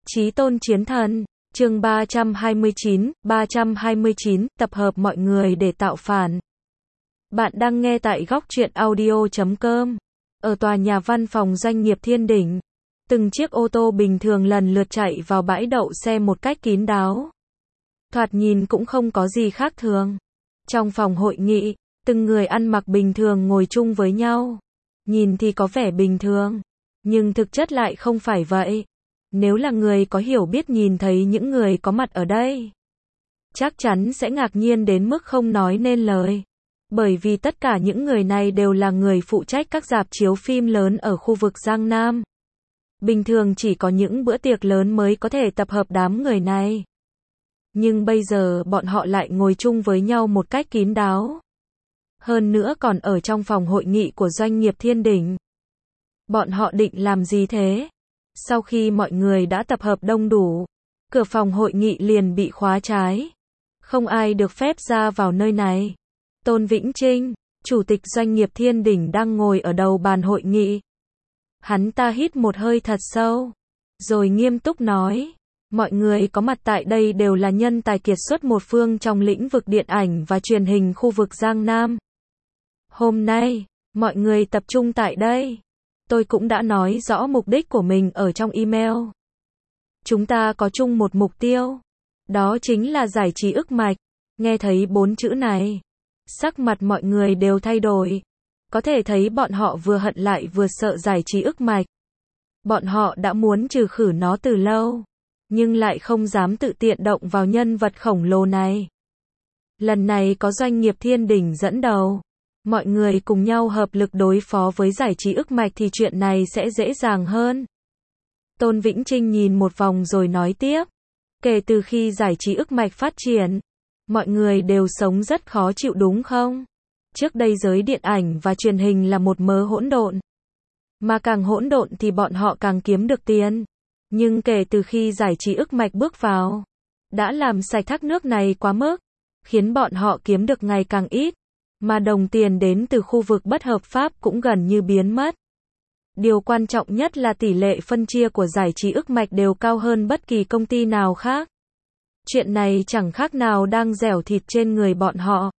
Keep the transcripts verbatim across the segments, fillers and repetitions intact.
Chí tôn chiến thần, chương ba trăm hai mươi chín, ba trăm hai mươi chín, tập hợp mọi người để tạo phản. Bạn đang nghe tại góc truyện audio chấm com. Ở tòa nhà văn phòng doanh nghiệp Thiên Đỉnh, từng chiếc ô tô bình thường lần lượt chạy vào bãi đậu xe một cách kín đáo. Thoạt nhìn cũng không có gì khác thường. Trong phòng hội nghị, từng người ăn mặc bình thường ngồi chung với nhau. Nhìn thì có vẻ bình thường, nhưng thực chất lại không phải vậy. Nếu là người có hiểu biết nhìn thấy những người có mặt ở đây, chắc chắn sẽ ngạc nhiên đến mức không nói nên lời. Bởi vì tất cả những người này đều là người phụ trách các rạp chiếu phim lớn ở khu vực Giang Nam. Bình thường chỉ có những bữa tiệc lớn mới có thể tập hợp đám người này. Nhưng bây giờ bọn họ lại ngồi chung với nhau một cách kín đáo. Hơn nữa còn ở trong phòng hội nghị của doanh nghiệp Thiên Đỉnh. Bọn họ định làm gì thế? Sau khi mọi người đã tập hợp đông đủ, cửa phòng hội nghị liền bị khóa trái. Không ai được phép ra vào nơi này. Tôn Vĩnh Trinh, chủ tịch doanh nghiệp Thiên Đỉnh đang ngồi ở đầu bàn hội nghị. Hắn ta hít một hơi thật sâu, rồi nghiêm túc nói, mọi người có mặt tại đây đều là nhân tài kiệt xuất một phương trong lĩnh vực điện ảnh và truyền hình khu vực Giang Nam. Hôm nay, mọi người tập trung tại đây. Tôi cũng đã nói rõ mục đích của mình ở trong email. Chúng ta có chung một mục tiêu. Đó chính là giải trí ức mạch. Nghe thấy bốn chữ này, sắc mặt mọi người đều thay đổi. Có thể thấy bọn họ vừa hận lại vừa sợ giải trí ức mạch. Bọn họ đã muốn trừ khử nó từ lâu, nhưng lại không dám tự tiện động vào nhân vật khổng lồ này. Lần này có doanh nghiệp Thiên Đỉnh dẫn đầu. Mọi người cùng nhau hợp lực đối phó với giải trí ức mạch thì chuyện này sẽ dễ dàng hơn. Tôn Vĩnh Trinh nhìn một vòng rồi nói tiếp. Kể từ khi giải trí ức mạch phát triển, mọi người đều sống rất khó chịu đúng không? Trước đây giới điện ảnh và truyền hình là một mớ hỗn độn. Mà càng hỗn độn thì bọn họ càng kiếm được tiền. Nhưng kể từ khi giải trí ức mạch bước vào, đã làm sạch thác nước này quá mức, khiến bọn họ kiếm được ngày càng ít. Mà đồng tiền đến từ khu vực bất hợp pháp cũng gần như biến mất. Điều quan trọng nhất là tỷ lệ phân chia của giải trí ức mạch đều cao hơn bất kỳ công ty nào khác. Chuyện này chẳng khác nào đang dẻo thịt trên người bọn họ.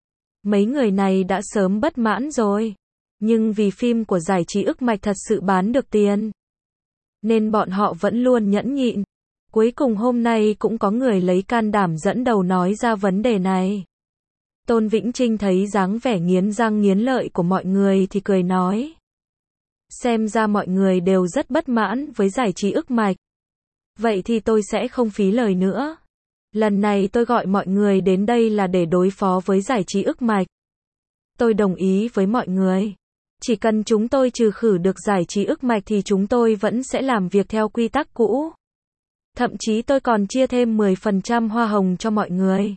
Mấy người này đã sớm bất mãn rồi. Nhưng vì phim của giải trí ức mạch thật sự bán được tiền, nên bọn họ vẫn luôn nhẫn nhịn. Cuối cùng hôm nay cũng có người lấy can đảm dẫn đầu nói ra vấn đề này. Tôn Vĩnh Trinh thấy dáng vẻ nghiến răng nghiến lợi của mọi người thì cười nói. Xem ra mọi người đều rất bất mãn với giải trí ức mạch. Vậy thì tôi sẽ không phí lời nữa. Lần này tôi gọi mọi người đến đây là để đối phó với giải trí ức mạch. Tôi đồng ý với mọi người. Chỉ cần chúng tôi trừ khử được giải trí ức mạch thì chúng tôi vẫn sẽ làm việc theo quy tắc cũ. Thậm chí tôi còn chia thêm mười phần trăm hoa hồng cho mọi người.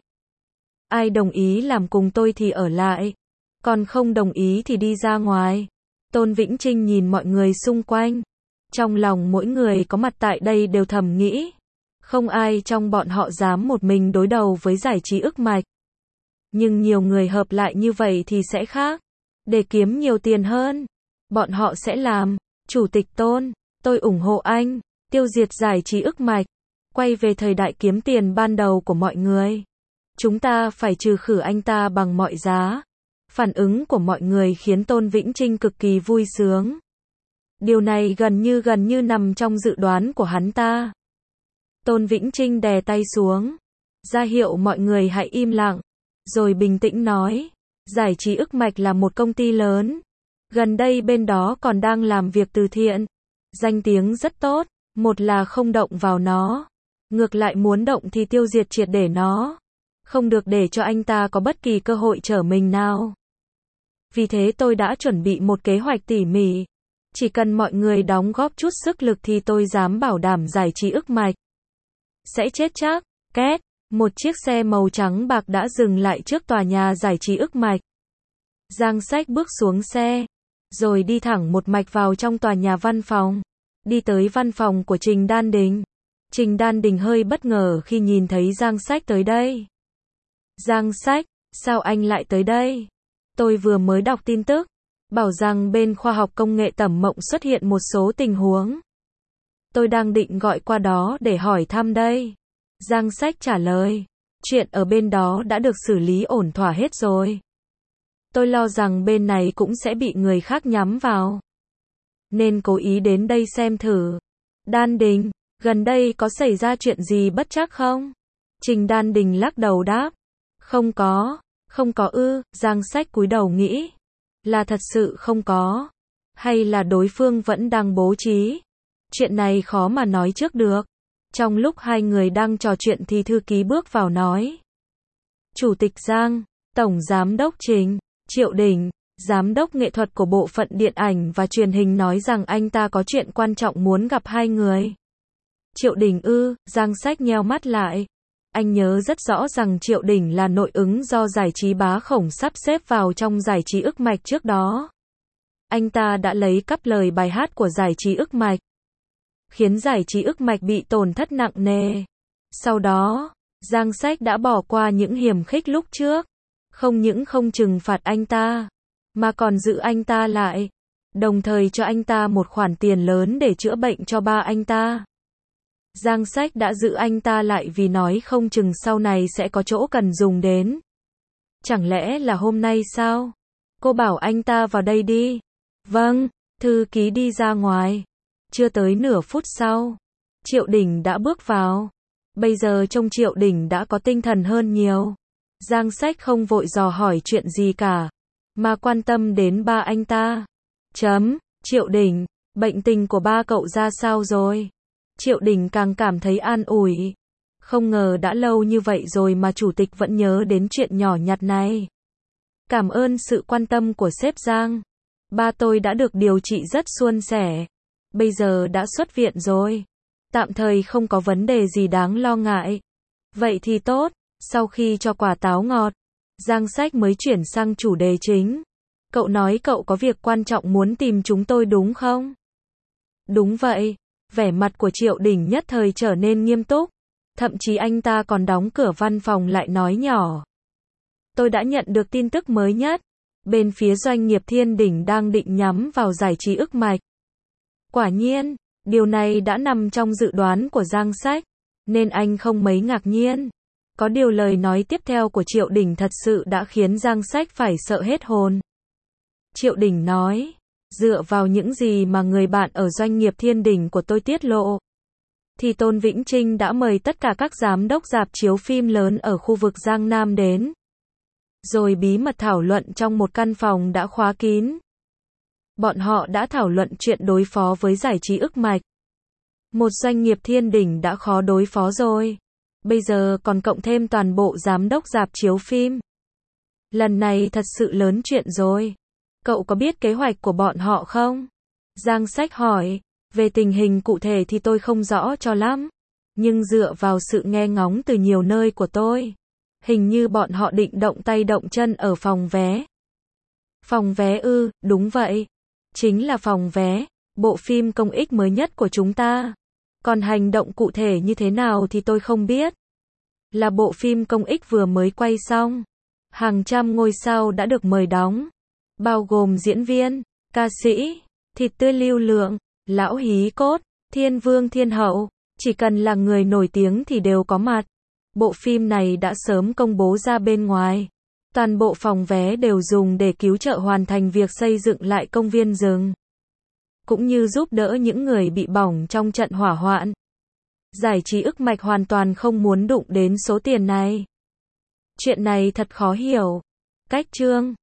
Ai đồng ý làm cùng tôi thì ở lại, còn không đồng ý thì đi ra ngoài. Tôn Vĩnh Trinh nhìn mọi người xung quanh. Trong lòng mỗi người có mặt tại đây đều thầm nghĩ. Không ai trong bọn họ dám một mình đối đầu với giải trí ức mạch. Nhưng nhiều người hợp lại như vậy thì sẽ khác. Để kiếm nhiều tiền hơn, bọn họ sẽ làm. Chủ tịch Tôn, tôi ủng hộ anh. Tiêu diệt giải trí ức mạch. Quay về thời đại kiếm tiền ban đầu của mọi người. Chúng ta phải trừ khử anh ta bằng mọi giá. Phản ứng của mọi người khiến Tôn Vĩnh Trinh cực kỳ vui sướng. Điều này gần như gần như nằm trong dự đoán của hắn ta. Tôn Vĩnh Trinh đè tay xuống, ra hiệu mọi người hãy im lặng, rồi bình tĩnh nói, giải trí ức mạch là một công ty lớn. Gần đây bên đó còn đang làm việc từ thiện. Danh tiếng rất tốt, một là không động vào nó. Ngược lại muốn động thì tiêu diệt triệt để nó. Không được để cho anh ta có bất kỳ cơ hội trở mình nào. Vì thế tôi đã chuẩn bị một kế hoạch tỉ mỉ. Chỉ cần mọi người đóng góp chút sức lực thì tôi dám bảo đảm giải trí ức mạch sẽ chết chắc. Két, một chiếc xe màu trắng bạc đã dừng lại trước tòa nhà giải trí ức mạch. Giang Sách bước xuống xe, rồi đi thẳng một mạch vào trong tòa nhà văn phòng. Đi tới văn phòng của Trình Đan Đình. Trình Đan Đình hơi bất ngờ khi nhìn thấy Giang Sách tới đây. Giang Sách, sao anh lại tới đây? Tôi vừa mới đọc tin tức, bảo rằng bên khoa học công nghệ Tẩm Mộng xuất hiện một số tình huống. Tôi đang định gọi qua đó để hỏi thăm đây. Giang Sách trả lời. Chuyện ở bên đó đã được xử lý ổn thỏa hết rồi. Tôi lo rằng bên này cũng sẽ bị người khác nhắm vào. Nên cố ý đến đây xem thử. Đan Đình, gần đây có xảy ra chuyện gì bất trắc không? Trình Đan Đình lắc đầu đáp. Không có, không có ư, Giang Sách cúi đầu nghĩ. Là thật sự không có. Hay là đối phương vẫn đang bố trí? Chuyện này khó mà nói trước được. Trong lúc hai người đang trò chuyện thì thư ký bước vào nói. Chủ tịch Giang, Tổng Giám đốc Trình, Triệu Đình, Giám đốc nghệ thuật của bộ phận điện ảnh và truyền hình nói rằng anh ta có chuyện quan trọng muốn gặp hai người. Triệu Đình ư, Giang Sách nheo mắt lại. Anh nhớ rất rõ rằng Triệu Đình là nội ứng do giải trí Bá Khổng sắp xếp vào trong giải trí Ức Mạch trước đó. Anh ta đã lấy cắp lời bài hát của giải trí Ức Mạch, khiến giải trí Ức Mạch bị tổn thất nặng nề. Sau đó, Giang Sách đã bỏ qua những hiểm khích lúc trước. Không những không trừng phạt anh ta, mà còn giữ anh ta lại. Đồng thời cho anh ta một khoản tiền lớn để chữa bệnh cho ba anh ta. Giang Sách đã giữ anh ta lại vì nói không chừng sau này sẽ có chỗ cần dùng đến. Chẳng lẽ là hôm nay sao? Cô bảo anh ta vào đây đi. Vâng, thư ký đi ra ngoài. Chưa tới nửa phút sau, Triệu Đình đã bước vào. Bây giờ trông Triệu Đình đã có tinh thần hơn nhiều. Giang Sách không vội dò hỏi chuyện gì cả, mà quan tâm đến ba anh ta. Chấm, Triệu Đình, bệnh tình của ba cậu ra sao rồi? Triệu Đình càng cảm thấy an ủi. Không ngờ đã lâu như vậy rồi mà chủ tịch vẫn nhớ đến chuyện nhỏ nhặt này. Cảm ơn sự quan tâm của sếp Giang. Ba tôi đã được điều trị rất suôn sẻ. Bây giờ đã xuất viện rồi. Tạm thời không có vấn đề gì đáng lo ngại. Vậy thì tốt. Sau khi cho quả táo ngọt, Giang Sách mới chuyển sang chủ đề chính. Cậu nói cậu có việc quan trọng muốn tìm chúng tôi đúng không? Đúng vậy. Vẻ mặt của Triệu Đình nhất thời trở nên nghiêm túc. Thậm chí anh ta còn đóng cửa văn phòng lại nói nhỏ. Tôi đã nhận được tin tức mới nhất. Bên phía doanh nghiệp Thiên Đỉnh đang định nhắm vào giải trí Ức Mạch. Quả nhiên, điều này đã nằm trong dự đoán của Giang Sách, nên anh không mấy ngạc nhiên. Có điều lời nói tiếp theo của Triệu Đình thật sự đã khiến Giang Sách phải sợ hết hồn. Triệu Đình nói, dựa vào những gì mà người bạn ở doanh nghiệp Thiên Đỉnh của tôi tiết lộ, thì Tôn Vĩnh Trinh đã mời tất cả các giám đốc rạp chiếu phim lớn ở khu vực Giang Nam đến. Rồi bí mật thảo luận trong một căn phòng đã khóa kín. Bọn họ đã thảo luận chuyện đối phó với giải trí Ức Mạch. Một doanh nghiệp Thiên Đỉnh đã khó đối phó rồi. Bây giờ còn cộng thêm toàn bộ giám đốc rạp chiếu phim. Lần này thật sự lớn chuyện rồi. Cậu có biết kế hoạch của bọn họ không? Giang Sách hỏi. Về tình hình cụ thể thì tôi không rõ cho lắm. Nhưng dựa vào sự nghe ngóng từ nhiều nơi của tôi, hình như bọn họ định động tay động chân ở phòng vé. Phòng vé ư, đúng vậy. Chính là phòng vé, bộ phim công ích mới nhất của chúng ta. Còn hành động cụ thể như thế nào thì tôi không biết. Là bộ phim công ích vừa mới quay xong. Hàng trăm ngôi sao đã được mời đóng. Bao gồm diễn viên, ca sĩ, thịt tươi lưu lượng, lão hí cốt, thiên vương thiên hậu. Chỉ cần là người nổi tiếng thì đều có mặt. Bộ phim này đã sớm công bố ra bên ngoài. Toàn bộ phòng vé đều dùng để cứu trợ hoàn thành việc xây dựng lại công viên rừng, cũng như giúp đỡ những người bị bỏng trong trận hỏa hoạn. Giải trí Ức Mạch hoàn toàn không muốn đụng đến số tiền này. Chuyện này thật khó hiểu. Cách chương